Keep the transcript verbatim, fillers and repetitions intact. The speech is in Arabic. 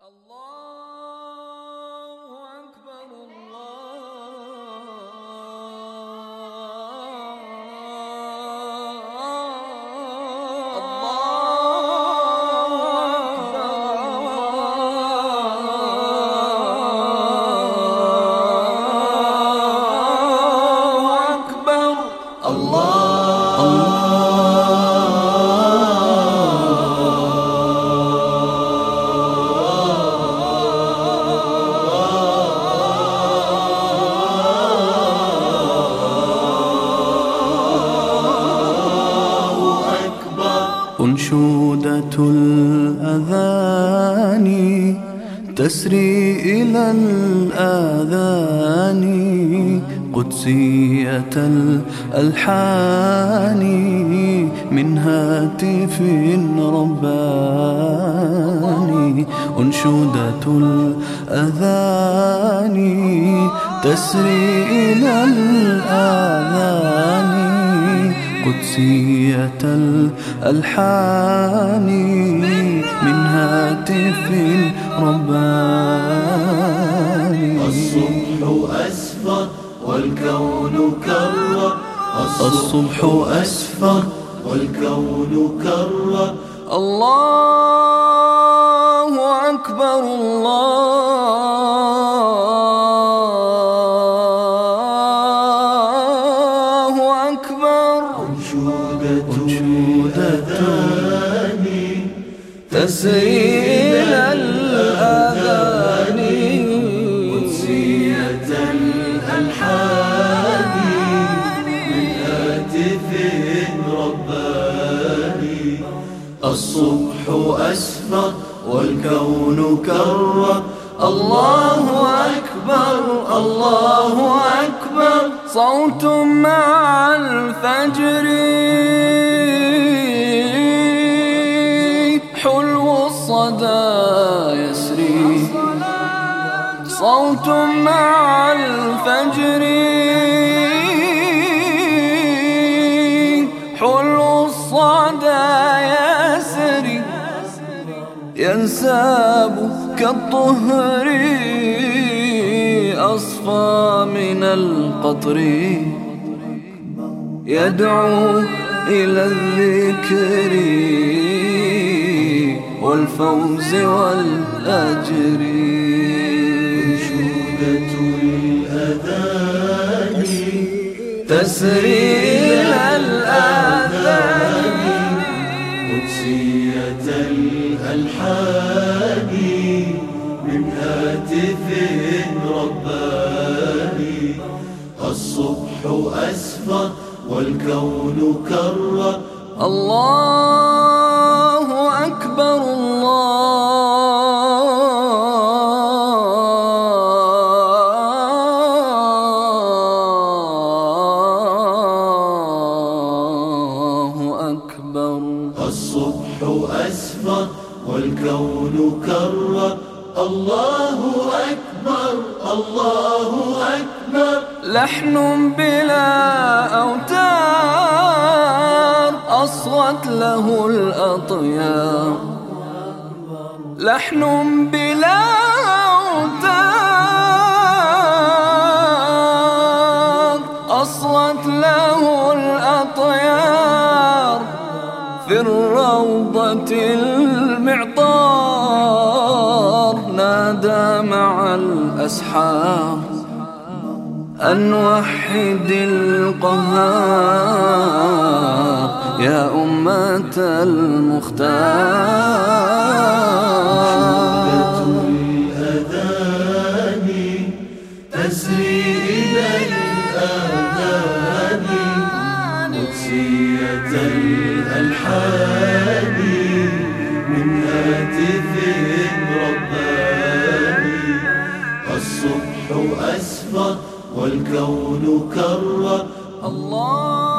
الله أكبر الله أكبر الله أنشودة الأذان تسري إلى الآذان قدسية الألحان من هاتف رباني. أنشودة الأذان تسري إلى الآذان قدسية الألحان من هاتف رباني. الصبح أسفر والكون كرر، الصبح أسفر والكون كرر. الله أكبر الله أكبر. أنشودة الأذان تسري إلى الآذان قدسية الألحان من هاتف رباني. الصبح أسفر والكون كرر. الله أكبر الله أكبر. صوت مع الفجر حلو الصدى يسري. صوت مع الفجر حلو الصدى يسري ينساب كالطهر أصفى من القطر يدعو إلى الذكر والفوز والأجر. أنشودة الأذان تسري إلى الآذان قدسية الألحان من هاتف رباني. الصبح أسفر والكون كرر. الله أكبر الله أكبر. الصبح أسفر والكون كرر. الله أكبر الله أكبر. لحن بلا أوتار أصغت له الأطيار. لحن بلا أوتار أصغت له الأطيار. في الروضة المعطار نادى مع الأسحار أن وحد القهار يا أمة المختار. الأذان تسري إلى الآذان قدسية الألحان من هاتف رباني. الصبح أسفر والكون كرر. الله